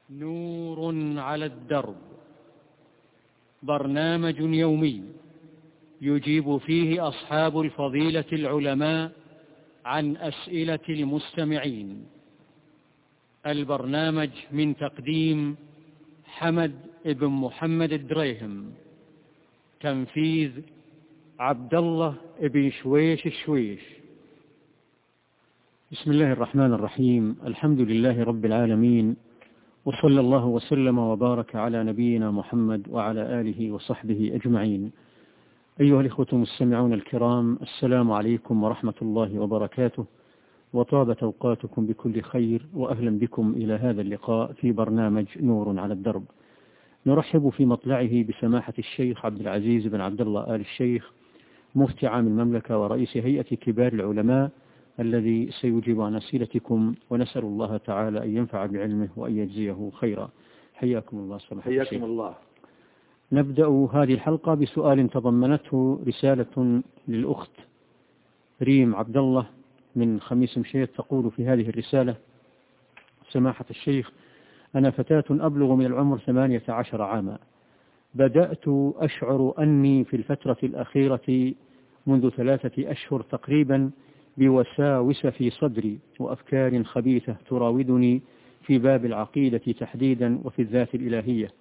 نور على الدرب، برنامج يومي يجيب فيه أصحاب الفضيلة العلماء عن أسئلة المستمعين. البرنامج من تقديم حمد بن محمد الدريهم، تنفيذ عبد الله بن شويش الشويش. بسم الله الرحمن الرحيم. الحمد لله رب العالمين، وصلى الله وسلم وبارك على نبينا محمد وعلى آله وصحبه أجمعين. أيها الإخوة المستمعون الكرام، السلام عليكم ورحمة الله وبركاته، وطابت أوقاتكم بكل خير، وأهلا بكم إلى هذا اللقاء في برنامج نور على الدرب. نرحب في مطلعه بسماحة الشيخ عبد العزيز بن عبد الله آل الشيخ، مفتي عام المملكة ورئيس هيئة كبار العلماء، الذي سيجيب عن أسئلتكم، ونسأل الله تعالى أن ينفع بعلمه وأن يجزيه خيرا. حياكم الله سماحة الشيخ. حياكم الله. نبدأ هذه الحلقة بسؤال تضمنته رسالة للأخت ريم عبد الله من خميس مشيط، تقول في هذه الرسالة: سماحة الشيخ، أنا فتاة أبلغ من العمر 18 عاما. بدأت أشعر أني في الفترة الأخيرة منذ 3 أشهر تقريبا بوساوس في صدري وأفكار خبيثة تراودني في باب العقيدة تحديدا وفي الذات الإلهية،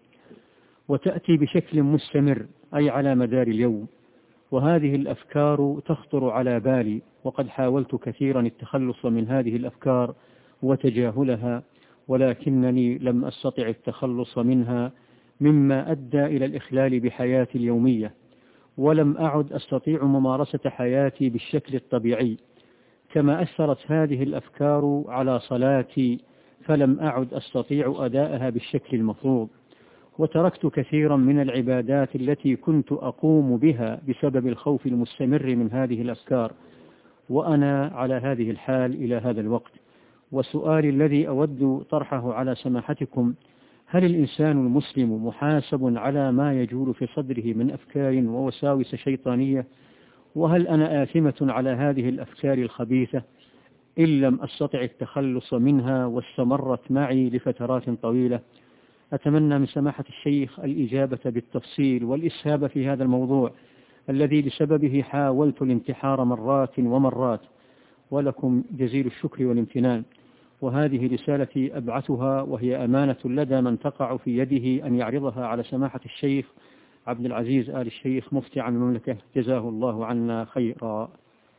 وتأتي بشكل مستمر أي على مدار اليوم، وهذه الأفكار تخطر على بالي، وقد حاولت كثيرا التخلص من هذه الأفكار وتجاهلها، ولكنني لم أستطع التخلص منها، مما أدى إلى الإخلال بحياتي اليومية، ولم أعد أستطيع ممارسة حياتي بالشكل الطبيعي. كما أثرت هذه الأفكار على صلاتي، فلم أعد أستطيع أداءها بالشكل المفروض، وتركت كثيرا من العبادات التي كنت أقوم بها بسبب الخوف المستمر من هذه الأفكار، وأنا على هذه الحال إلى هذا الوقت. وسؤالي الذي أود طرحه على سماحتكم: هل الإنسان المسلم محاسب على ما يجول في صدره من أفكار ووساوس شيطانية؟ وهل أنا آثمة على هذه الأفكار الخبيثة إن لم أستطع التخلص منها واستمرت معي لفترات طويلة؟ أتمنى من سماحة الشيخ الإجابة بالتفصيل والإسهاب في هذا الموضوع الذي بسببه حاولت الانتحار مرات ومرات، ولكم جزيل الشكر والامتنان. وهذه رسالتي أبعثها، وهي أمانة لدى من تقع في يده أن يعرضها على سماحة الشيخ عبد العزيز آل الشيخ، مفتي عام المملكة، جزاه الله عنا خيرا.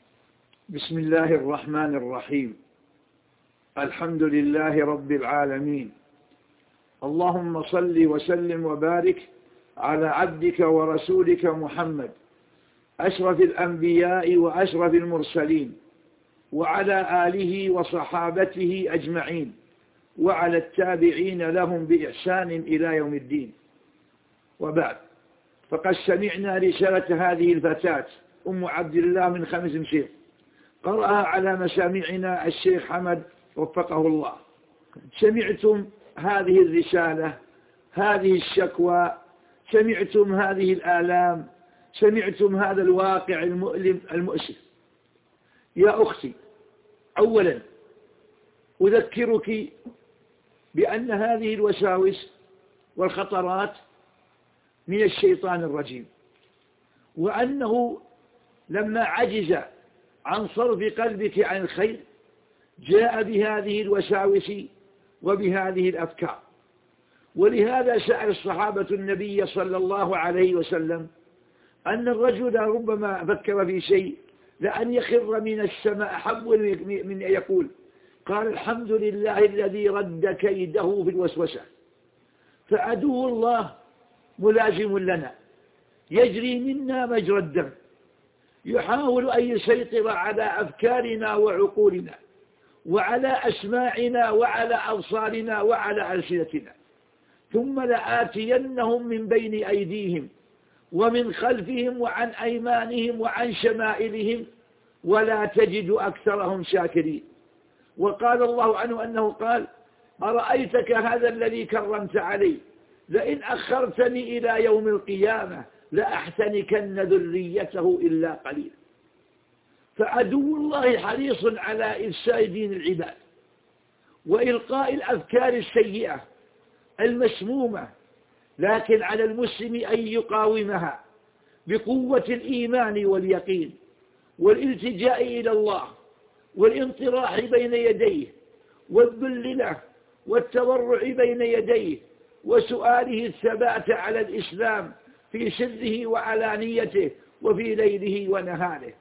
بسم الله الرحمن الرحيم. الحمد لله رب العالمين، اللهم صل وسلم وبارك على عبدك ورسولك محمد، أشرف الأنبياء وأشرف المرسلين، وعلى آله وصحابته أجمعين، وعلى التابعين لهم بإحسان إلى يوم الدين. وبعد، فقد سمعنا رسالة هذه الفتاة أم عبد الله من خمس مشيط، قرأها على مسامعنا الشيخ حمد وفقه الله. سمعتم هذه الرسالة، هذه الشكوى، سمعتم هذه الآلام، سمعتم هذا الواقع المؤلم المؤسف. يا أختي، أولا أذكرك بأن هذه الوساوس والخطرات من الشيطان الرجيم، وأنه لما عجز عن صرف قلبك عن الخير جاء بهذه الوساوس وبهذه الأفكار. ولهذا سأل الصحابة النبي صلى الله عليه وسلم أن الرجل ربما فكر في شيء لأن يخر من السماء أحب من أن يقول قال الحمد لله الذي رد كيده في الوسوسة. فعدو الله ملازم لنا، يجري منا مجرى الدم، يحاول أن يسيطر على أفكارنا وعقولنا وعلى أسماعنا وعلى أبصارنا وعلى ألسنتنا، ثم لآتينهم من بين أيديهم ومن خلفهم وعن أيمانهم وعن شمائلهم ولا تجد أكثرهم شاكرين. وقال الله عنه أنه قال أرأيتك هذا الذي كرمت علي لئن أخرتني إلى يوم القيامة لأحتنكن ذريته إلا قليلا. فعدو الله حريص على إفساد دين العباد وإلقاء الأفكار السيئة المسمومة، لكن على المسلم أن يقاومها بقوة الإيمان واليقين والالتجاء إلى الله والانطراح بين يديه والذل له والتضرع بين يديه وسؤاله الثبات على الإسلام في سره وعلانيته وفي ليله ونهاره.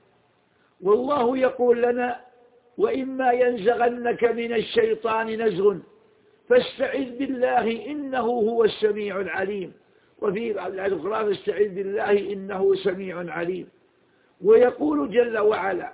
والله يقول لنا: وإما ينزغنك من الشيطان نزغ فاستعذ بالله إنه هو السميع العليم، وفي الأخرى فاستعذ بالله إنه سميع عليم. ويقول جل وعلا: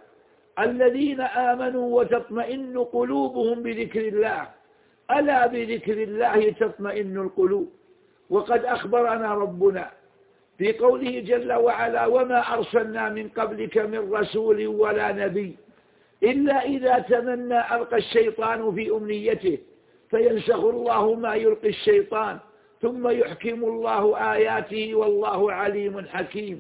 الذين آمنوا وتطمئن قلوبهم بذكر الله، ألا بذكر الله تطمئن القلوب. وقد أخبرنا ربنا في قوله جل وعلا: وما أرسلنا من قبلك من رسول ولا نبي إلا إذا تمنى ألقى الشيطان في أمنيته فينسخ الله ما يلقي الشيطان ثم يحكم الله آياته والله عليم حكيم،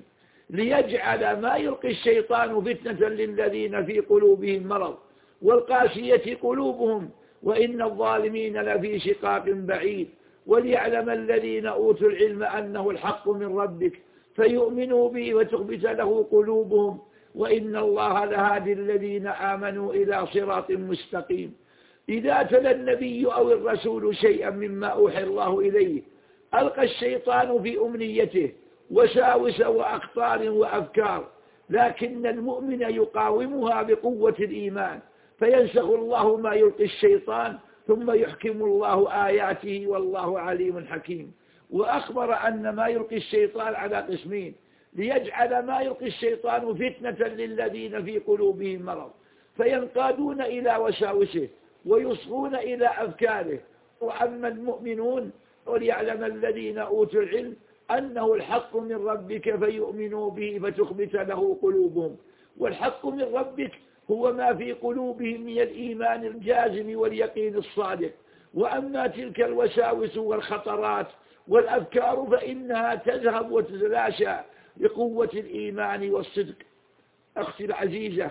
ليجعل ما يلقي الشيطان فتنة للذين في قلوبهم مرض والقاسية قلوبهم وإن الظالمين لفي شقاق بعيد، وليعلم الذين أوتوا العلم أنه الحق من ربك فيؤمنوا به وتخبت له قلوبهم وإن الله لهادي الذين آمنوا إلى صراط مستقيم. إذا تلا النبي أو الرسول شيئا مما أوحي الله إليه ألقى الشيطان في أمنيته وساوس وأخطار وأفكار، لكن المؤمن يقاومها بقوة الإيمان فينسخ الله ما يلقي الشيطان ثم يحكم الله آياته والله عليم حكيم. وأخبر أن ما يلقي الشيطان على قسمين: ليجعل ما يلقي الشيطان فتنة للذين في قلوبهم مرض فينقادون إلى وساوسه ويصغون إلى أفكاره، وأما المؤمنون وليعلم الذين أوتوا العلم أنه الحق من ربك فيؤمنوا به فتخبت له قلوبهم. والحق من ربك هو ما في قلوبهم من الإيمان الجازم واليقين الصادق. وأما تلك الوساوس والخطرات والأفكار فإنها تذهب وتتلاشى بقوة الإيمان والصدق. أختي العزيزة،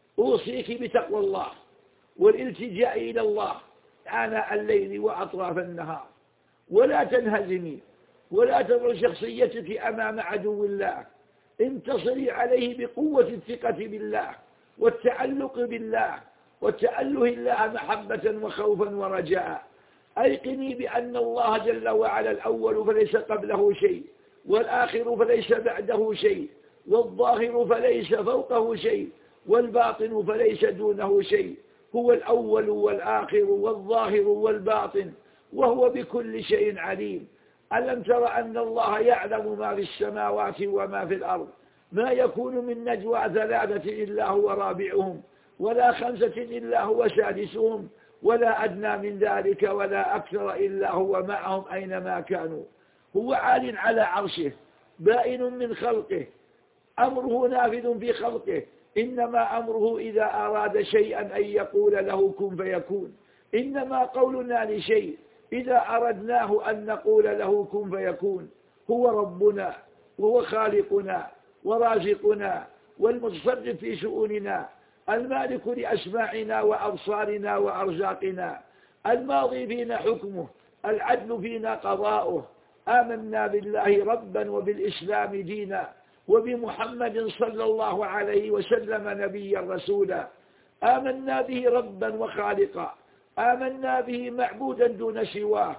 أوصيك بتقوى الله والالتجاء إلى الله آناء الليل وأطراف النهار، ولا تنهزمي ولا تضع شخصيتك أمام عدو الله، انتصري عليه بقوة الثقة بالله والتعلق بالله وتأله الله محبة وخوفا ورجاء. أيقني بأن الله جل وعلا الأول فليس قبله شيء، والآخر فليس بعده شيء، والظاهر فليس فوقه شيء، والباطن فليس دونه شيء. هو الأول والآخر والظاهر والباطن، وهو بكل شيء عليم. ألم تر أن الله يعلم ما في السماوات وما في الأرض؟ ما يكون من نجوى ثلاثة إلا هو رابعهم ولا خمسة إلا هو سادسهم ولا أدنى من ذلك ولا أكثر إلا هو معهم أينما كانوا. هو عال على عرشه بائن من خلقه، أمره نافذ في خلقه، إنما أمره إذا أراد شيئا أن يقول له كن فيكون. إنما قولنا لشيء إذا أردناه أن نقول له كن فيكون. هو ربنا وهو خالقنا ورازقنا والمتصرف في شؤوننا، المالك لأسماعنا وأبصارنا وأرزاقنا، الماضي فينا حكمه، العدل فينا قضاؤه. آمنا بالله ربا وبالإسلام دينا وبمحمد صلى الله عليه وسلم نبيا رسولا. آمنا به ربا وخالقا، آمنا به معبودا دون سواه،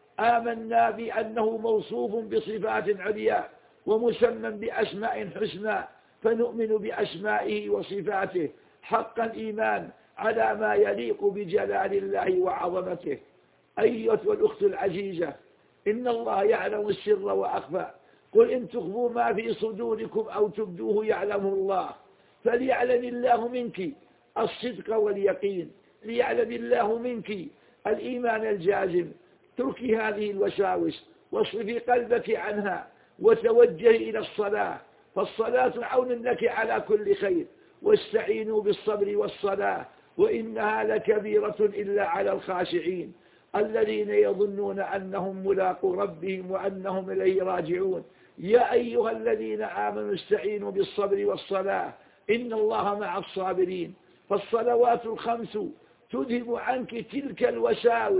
آمنا بأنه موصوف بصفات عليا ومسمى بأسماء حسنى، فنؤمن بأسمائه وصفاته حق الإيمان على ما يليق بجلال الله وعظمته. أيها الأخت العزيزة، إن الله يعلم السر وأخفى. قل إن تخفوا ما في صدوركم أو تبدوه يعلمه الله. فليعلم الله منك الصدق واليقين، ليعلم الله منك الإيمان الجازم. تركي هذه الوساوس واصرفي قلبك عنها وتوجهي إلى الصلاة، فالصلاة عون لك على كل خير. واستعينوا بالصبر والصلاة وإنها لكبيرة إلا على الخاشعين الذين يظنون أنهم ملاقو ربهم وأنهم إليه راجعون. يا أيها الذين آمنوا استعينوا بالصبر والصلاة إن الله مع الصابرين. فالصلوات الخمس تذهب عنك تلك الوساوس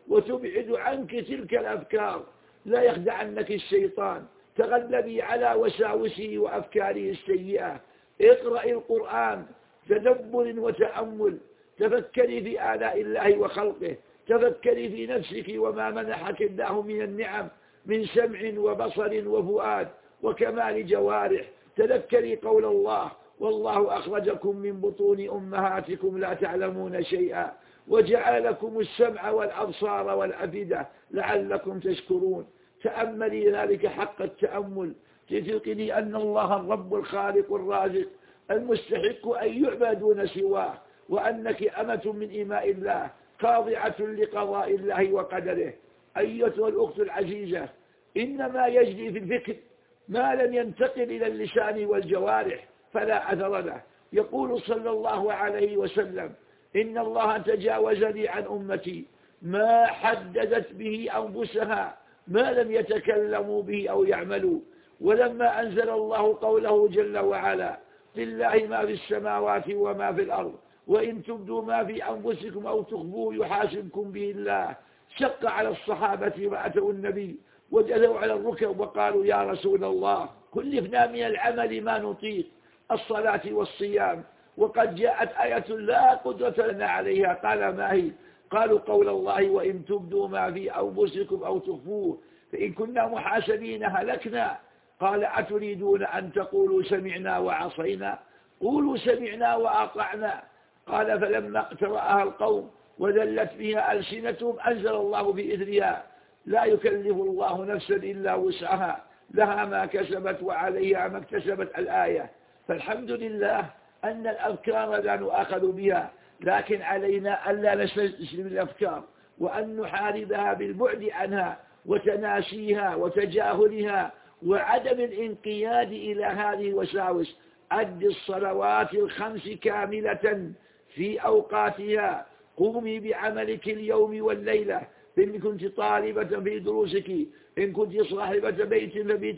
وتبعد عنك تلك الأفكار. لا يخدعنك الشيطان، تغلبي على وساوسه وأفكاره السيئة. اقرأي القرآن تدبر وتأمل، تفكري في آلاء الله وخلقه، تفكري في نفسك وما منحك الله من النعم من سمع وبصر وفؤاد وكمال جوارح. تذكري قول الله: والله أخرجكم من بطون أمهاتكم لا تعلمون شيئا وجعل لكم السمع والأبصار والأفئدة لعلكم تشكرون. تأملي ذلك حق التأمل، تذكري أن الله الرب الخالق الرازق المستحق أن يعبد دون سواه، وأنك أمة من إماء الله خاضعة لقضاء الله وقدره. أيتها الأخت العزيزة، إنما يجري في الفكر ما لم ينتقل إلى اللسان والجوارح فلا أثر له. يقول صلى الله عليه وسلم: إن الله تجاوز لي عن أمتي ما حددت به أنفسها ما لم يتكلموا به أو يعملوا. ولما أنزل الله قوله جل وعلا: لله ما في السماوات وما في الأرض وإن تبدوا ما في أنفسكم أو تخفوه يحاسبكم به الله، شق على الصحابة وأتوا النبي وجلوا على الركب وقالوا: يا رسول الله، كلفنا من العمل ما نطيق، الصلاة والصيام، وقد جاءت آية لا قدرة لنا عليها. قال: ما هي؟ قالوا: قول الله: وإن تبدوا ما في أنفسكم أو تخفوه فإن كنا محاسبين هلكنا. قال: أتريدون أن تقولوا سمعنا وعصينا؟ قولوا سمعنا وأطعنا. قال: فلما اقترأها القوم وذلت بها ألسنتهم أنزل الله بإذنها: لا يكلف الله نفسا إلا وسعها، لها ما كسبت وعليها ما اكتسبت. الآية. فالحمد لله أن الأفكار لا نؤاخذ بها، لكن علينا ألا نستسلم الأفكار وأن نحاربها بالبعد عنها وتناسيها وتجاهلها وعدم الانقياد إلى هذه الوساوس. أد الصلوات الخمس كاملة في أوقاتها، قومي بعملك اليوم والليلة، إن كنت طالبة في دروسك، إن كنت صاحبة بيت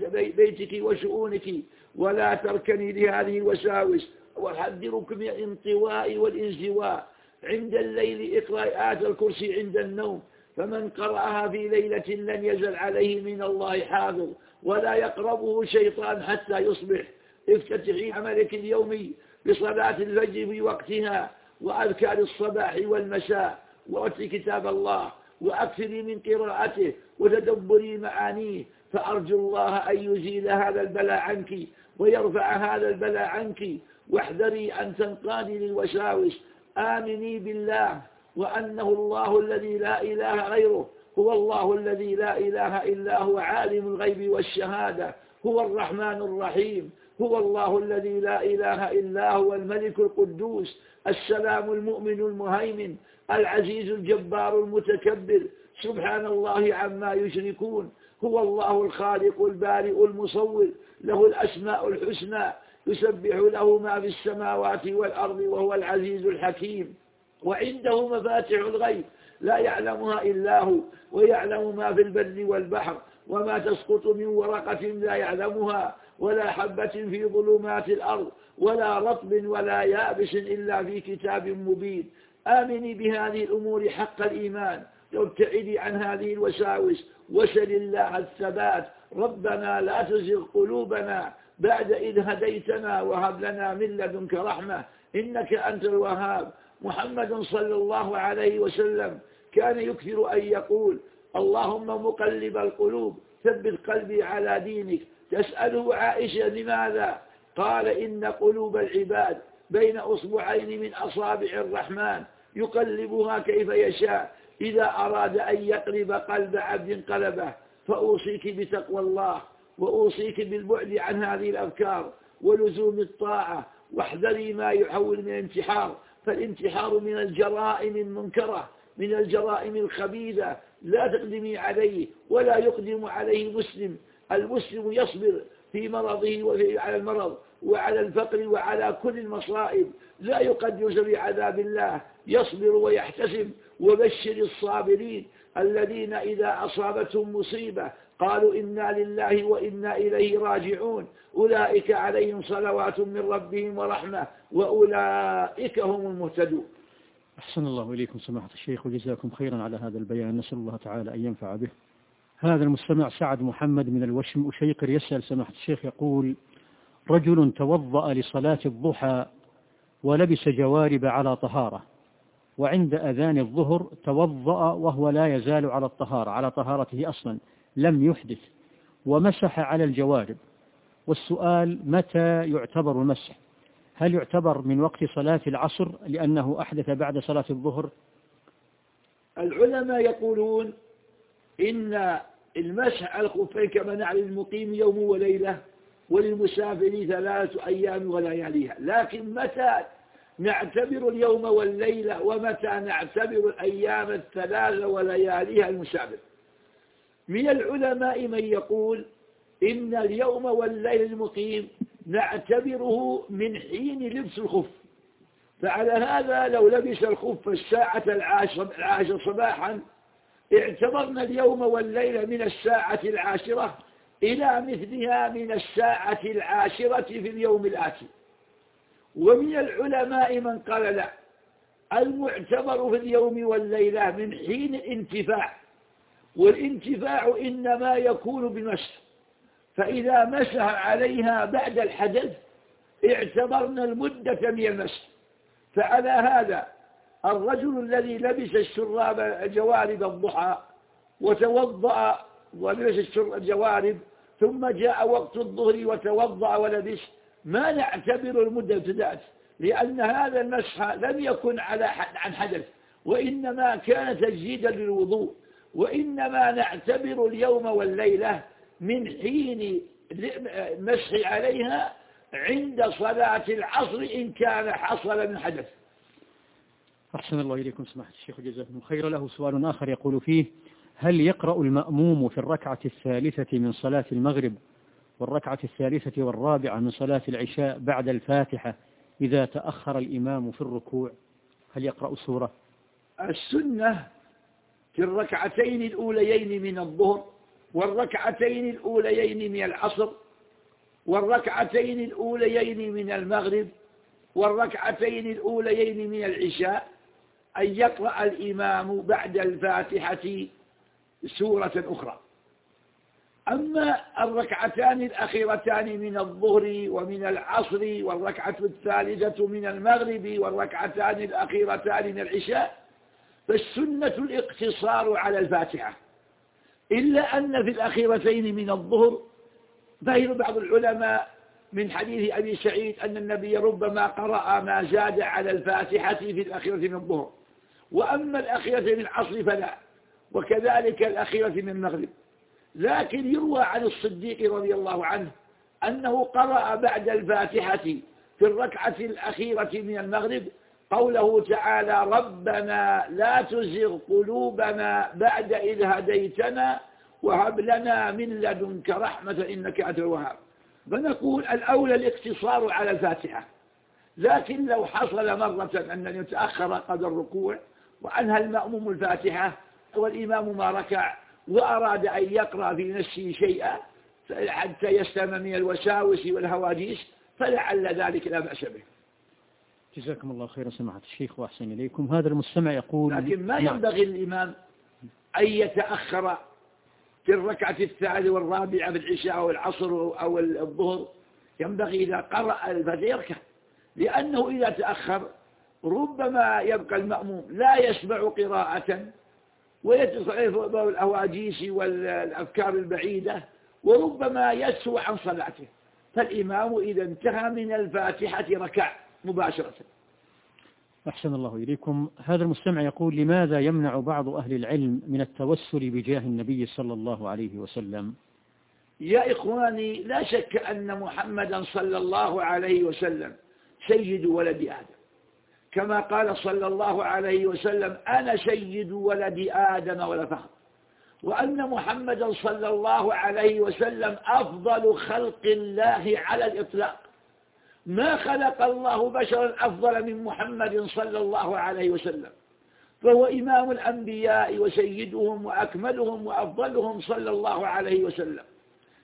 بيتك وشؤونك، ولا تركني لهذه الوساوس. وحذرك من الانطواء والانزواء. عند الليل اقرأ آية الكرسي عند النوم، فمن قرأها في ليلة لن يزل عليه من الله حافظ ولا يقربه شيطان حتى يصبح. افتتحي عملك اليومي بصلاة الفجر في وقتها وأذكار الصباح والمساء، وأتي كتاب الله وأكثري من قراءته وتدبري معانيه. فأرجو الله أن يزيل هذا البلاء عنك ويرفع هذا البلاء عنك. واحذري أن تنقادي للوساوس. آمني بالله وأنه الله الذي لا إله غيره، هو الله الذي لا إله إلا هو، عالم الغيب والشهادة، هو الرحمن الرحيم، هو الله الذي لا إله إلا هو، الملك القدوس السلام المؤمن المهيمن العزيز الجبار المتكبر، سبحان الله عما يشركون. هو الله الخالق البارئ المصور، له الأسماء الحسنى، يسبح له ما في السماوات والأرض، وهو العزيز الحكيم. وعنده مفاتح الغيب لا يعلمها إلا هو، ويعلم ما في البر والبحر، وما تسقط من ورقة لا يعلمها، ولا حبة في ظلمات الأرض، ولا رطب ولا يابس إلا في كتاب مبين. آمني بهذه الأمور حق الإيمان، وابتعدي عن هذه الوساوس، وسل الله الثبات. ربنا لا تزغ قلوبنا بعد إذ هديتنا وهب لنا من لدنك رحمة إنك أنت الوهاب. محمد صلى الله عليه وسلم كان يكثر أن يقول: اللهم مقلب القلوب ثبت قلبي على دينك. تسأله عائشة: لماذا؟ قال: إن قلوب العباد بين أصبعين من أصابع الرحمن يقلبها كيف يشاء، إذا أراد أن يقلب قلب عبد قلبه. فأوصيك بتقوى الله، وأوصيك بالبعد عن هذه الأفكار ولزوم الطاعة. واحذري ما يحول من الانتحار، فالانتحار من الجرائم المنكرة، من الجرائم الخبيثة، لا تقدمي عليه ولا يقدم عليه مسلم. المسلم يصبر في مرضه على المرض وعلى الفقر وعلى كل المصائب، لا يقدس بعذاب الله، يصبر ويحتسب. وبشر الصابرين الذين إذا أصابتهم مصيبة قالوا: إنا لله وإنا إليه راجعون، أولئك عليهم صلوات من ربهم ورحمة وأولئك هم المهتدون. أحسن الله إليكم سماحة الشيخ وجزاكم خيرا على هذا البيان، نسأل الله تعالى أن ينفع به. هذا المستمع سعد محمد من الوشم أشيقر يسأل سماحة الشيخ، يقول: رجل توضأ لصلاة الضحى ولبس جوارب على طهارة، وعند أذان الظهر توضأ وهو لا يزال على الطهارة، على طهارته أصلا، لم يحدث، ومسح على الجوارب. والسؤال: متى يعتبر المسح؟ هل يعتبر من وقت صلاة العصر لأنه أحدث بعد صلاة الظهر؟ العلماء يقولون إن المسح على الخفين كما نعلم للمقيم يوم وليلة، وللمسافر 3 أيام ولياليها. لكن متى نعتبر اليوم والليلة ومتى نعتبر الأيام 3 ولياليها المسافر؟ من العلماء من يقول إن اليوم والليل المقيم نعتبره من حين لبس الخف، فعلى هذا لو لبس الخف الساعة 10 صباحا اعتبرنا اليوم والليلة من الساعة 10 إلى مثلها من الساعة 10 في اليوم الآتي. ومن العلماء من قال لا، المعتبر في اليوم والليلة من حين الانتفاع، والانتفاع إنما يكون بالمسح، فإذا مسح عليها بعد الحدث اعتبرنا المدة من المسح. فعلى هذا الرجل الذي لبس جوارب الضحى وتوضأ ولبس الجوارب ثم جاء وقت الظهر وتوضأ ولبس، ما نعتبر المدة ابتدأت، لأن هذا المسح لم يكن عن حدث، وإنما كان تجديدا للوضوء، وإنما نعتبر اليوم والليلة من حين مسح عليها عند صلاة العصر إن كان حصل من حدث. أحسن الله إليكم سماحة الشيخ جزاكم خير. له سؤال آخر يقول فيه: هل يقرأ المأموم في الركعة الثالثة من صلاة المغرب والركعة الثالثة والرابعة من صلاة العشاء بعد الفاتحة إذا تأخر الإمام في الركوع؟ هل يقرأ سورة؟ السنة في الركعتين الأوليين من الظهر والركعتين الأوليين من العصر والركعتين الأوليين من المغرب والركعتين الأوليين من العشاء أن يقرأ الإمام بعد الفاتحة سورة أخرى. أما الركعتان الأخيرتان من الظهر ومن العصر والركعة الثالثة من المغرب والركعتان الأخيرتان من العشاء فالسنة الاقتصار على الفاتحة، إلا أن في الأخيرتين من الظهر فهم بعض العلماء من حديث أبي سعيد أن النبي ربما قرأ ما زاد على الفاتحة في الأخيرة من الظهر، وأما الأخيرة من العصر فلا، وكذلك الأخيرة من المغرب. لكن يروى عن الصديق رضي الله عنه أنه قرأ بعد الفاتحة في الركعة الأخيرة من المغرب قوله تعالى: ربنا لا تزغ قلوبنا بعد إذ هديتنا وهب لنا من لدنك رحمة إنك أنت الوهاب. فنقول الأولى الاقتصار على الفاتحة، لكن لو حصل مرة أن يتأخر قدر الركوع وأنهى المأموم الفاتحة والإمام ما ركع وأراد أن يقرأ في نفسه شيئا حتى يسلم من الوساوس والهواجيس فلعل ذلك لا بأس به. جزاكم الله خيرا سماحة الشيخ وأحسن إليكم. هذا المستمع يقول: لكن ما ينبغي للإمام أن يتأخر في الركعة الثالثة والرابعة في العشاء أو العصر أو الظهر، ينبغي إذا قرأ الفاتحة يركع، لأنه إذا تأخر ربما يبقى المأموم لا يسمع قراءة ويدخل عليه الأواجيس والأفكار البعيدة وربما يسوء عن صلاته، فالإمام إذا انتهى من الفاتحة ركع مباشرة. أحسن الله إليكم. هذا المستمع يقول: لماذا يمنع بعض أهل العلم من التوسل بجاه النبي صلى الله عليه وسلم؟ يا إخواني، لا شك أن محمدا صلى الله عليه وسلم سيد ولد آدم، كما قال صلى الله عليه وسلم: أنا سيد ولد آدم ولا فخر، وأن محمدا صلى الله عليه وسلم أفضل خلق الله على الإطلاق، ما خلق الله بشرا أفضل من محمد صلى الله عليه وسلم، فهو إمام الأنبياء وسيدهم وأكملهم وأفضلهم صلى الله عليه وسلم،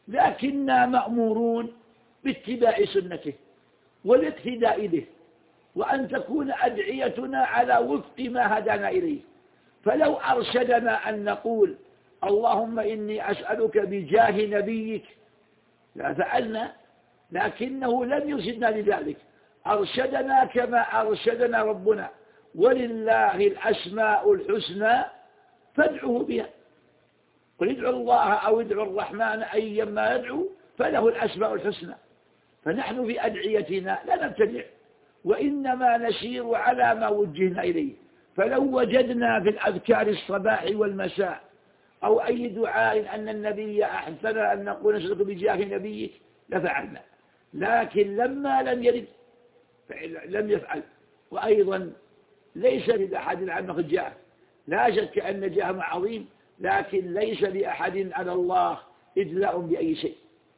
لكننا مأمورون باتباع سنته والاقتداء به، وأن تكون أدعيتنا على وفق ما هدانا إليه. فلو أرشدنا أن نقول اللهم إني أسألك بجاه نبيك لا فعلنا، لكنه لم يرشدنا لذلك، أرشدنا كما أرشدنا ربنا: ولله الأسماء الحسنى فادعوه بها. قل ادعوا الله أو ادعوا الرحمن أيما يدعو فله الأسماء الحسنى. فنحن في أدعيتنا لا نبتدع، وإنما نسير على ما وجهنا إليه. فلو وجدنا في الأذكار الصباح والمساء أو أي دعاء أن النبي أحسن أن نقول نسألك بجاه نبيك لفعلنا، لكن لما لم يرد لم يفعل. وأيضا ليس لأحد عنه جاه، لا شك أن جاه عظيم، لكن ليس لأحد على الله إدلاء بأي شيء.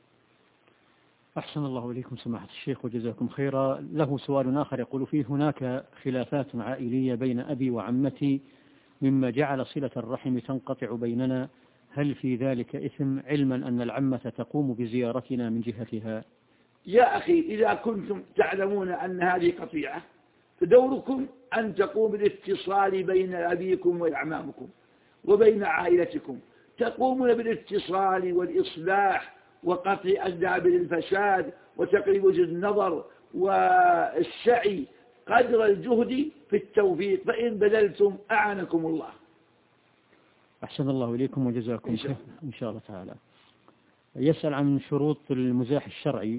أحسن الله إليكم سماحة الشيخ وجزاكم خيرا. له سؤال آخر يقول فيه: هناك خلافات عائلية بين أبي وعمتي مما جعل صلة الرحم تنقطع بيننا، هل في ذلك إثم، علما أن العمة تقوم بزيارتنا من جهتها؟ يا أخي، إذا كنتم تعلمون أن هذه قطيعة فدوركم أن تقوم بالاتصال بين أبيكم وأعمامكم وبين عائلتكم، تقومون بالاتصال والإصلاح وقطع أسباب الفساد وتقريب وجه النظر والسعي قدر الجهد في التوفيق، فإن بذلتم أعانكم الله. أحسن الله إليكم وجزاكم خير إن شاء الله تعالى. يسأل عن شروط المزاح الشرعي.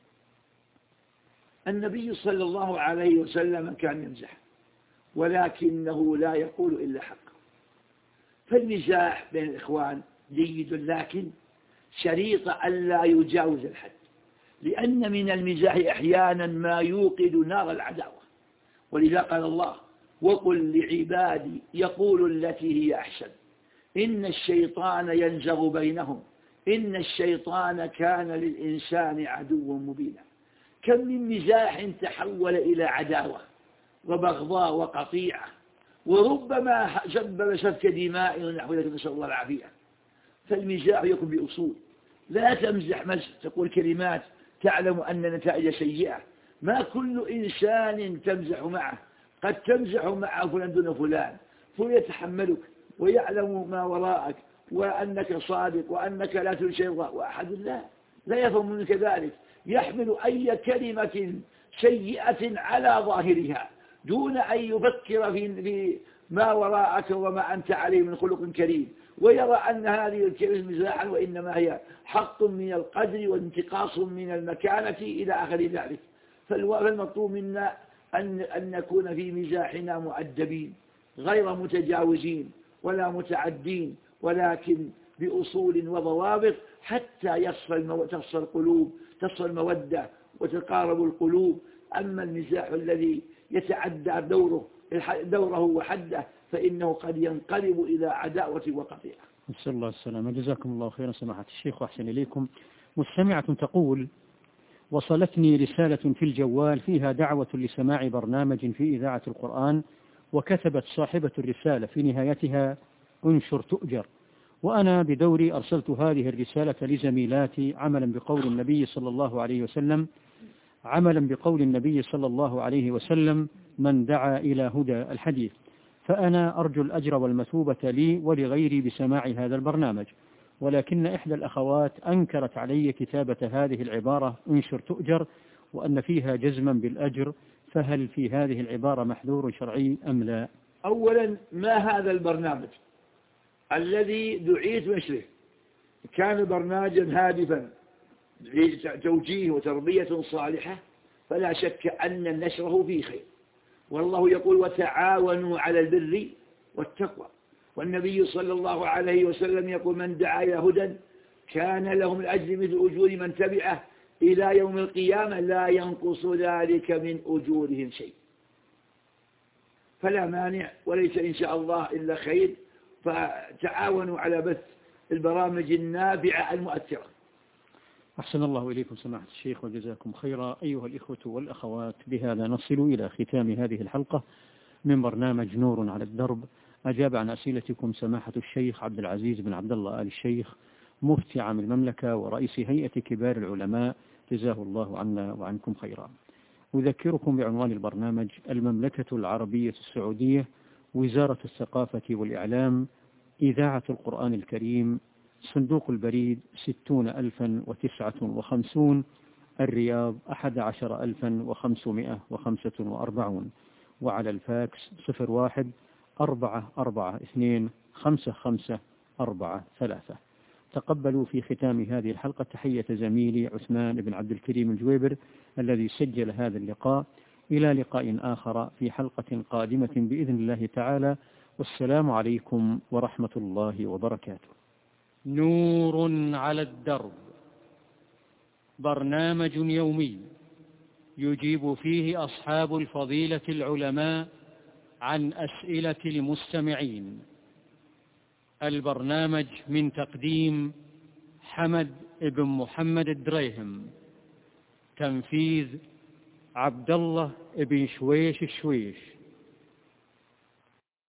النبي صلى الله عليه وسلم كان يمزح، ولكنه لا يقول إلا حق. فالمزاح بين الإخوان جيد، لكن شريط ألا يجاوز الحد، لأن من المزاح أحيانا ما يوقد نار العداوة. ولذا قال الله: وقل لعبادي يقول التي هي أحسن إن الشيطان ينزغ بينهم إن الشيطان كان للإنسان عدوا مبينا. كم من مزاح تحول إلى عداوة وبغضاء وقطيعة، وربما سبب سفك دماء ونحو ذلك، نسأل الله العافية. فالمزاح يكون بأصول، لا تمزح مزح تقول كلمات تعلم أن نتائج سيئة. ما كل إنسان تمزح معه، قد تمزح معه فلان دون فلان فيتحملك ويعلم ما وراءك وأنك صادق وأنك لا تنشر، وأحد لا يفهم منك ذلك، يحمل أي كلمة سيئة على ظاهرها دون أن يفكر في ما وراءك وما أنت عليه من خلق كريم، ويرى أن هذه الكلمة مزاحا وإنما هي حق من القدر وانتقاص من المكانة إلى آخر ذلك. فالمطلوب منا أن نكون في مزاحنا مؤدبين غير متجاوزين ولا متعدين، ولكن بأصول وضوابط حتى تصل القلوب، تصل المودة وتقارب القلوب. أما المزاح الذي يتعدى دوره وحده فإنه قد ينقلب إلى عداوة وقطيعة. نسأل الله السلامة. جزاكم الله خيرا سماحة الشيخ وأحسن إليكم. مستمعة تقول: وصلتني رسالة في الجوال فيها دعوة لسماع برنامج في إذاعة القرآن، وكتبت صاحبة الرسالة في نهايتها: انشر تؤجر. وأنا بدوري أرسلت هذه الرسالة لزميلاتي عملا بقول النبي صلى الله عليه وسلم من دعا إلى هدى الحديث. فأنا أرجو الأجر والمثوبة لي ولغيري بسماع هذا البرنامج، ولكن إحدى الأخوات أنكرت علي كتابة هذه العبارة انشر تؤجر وأن فيها جزما بالأجر، فهل في هذه العبارة محذور شرعي أم لا؟ أولا، ما هذا البرنامج الذي دعيت نشره؟ كان برنامجا هادفا لتوجيه وتربية صالحة، فلا شك أن نشره فيه خير. والله يقول: وتعاونوا على البر والتقوى. والنبي صلى الله عليه وسلم يقول: من دعا إلى هدى كان لهم الأجر مثل أجور من تبعه إلى يوم القيامة لا ينقص ذلك من أجورهم شيء. فلا مانع، وليس إن شاء الله إلا خير. فتعاونوا على بث البرامج النافعة المؤثرة. أحسن الله إليكم سماحة الشيخ وجزاكم خيرا. أيها الإخوة والأخوات، بهذا نصل إلى ختام هذه الحلقة من برنامج نور على الدرب. أجاب عن أسئلتكم سماحة الشيخ عبد العزيز بن عبد الله آل الشيخ، مفتي عام المملكة ورئيس هيئة كبار العلماء، جزاه الله عنا وعنكم خيرا. أذكركم بعنوان البرنامج: المملكة العربية السعودية، وزارة الثقافة والإعلام، إذاعة القرآن الكريم، صندوق البريد 60,059، الرياض 11,545، وعلى الفاكس 01-442-5543. تقبلوا في ختام هذه الحلقة تحية زميلي عثمان بن عبد الكريم الجويبر الذي سجل هذا اللقاء. إلى لقاء آخر في حلقة قادمة بإذن الله تعالى، والسلام عليكم ورحمة الله وبركاته. نور على الدرب، برنامج يومي يجيب فيه أصحاب الفضيلة العلماء عن أسئلة المستمعين. البرنامج من تقديم حمد بن محمد الدريهم، تنفيذ عبد الله بن شويش الشويش.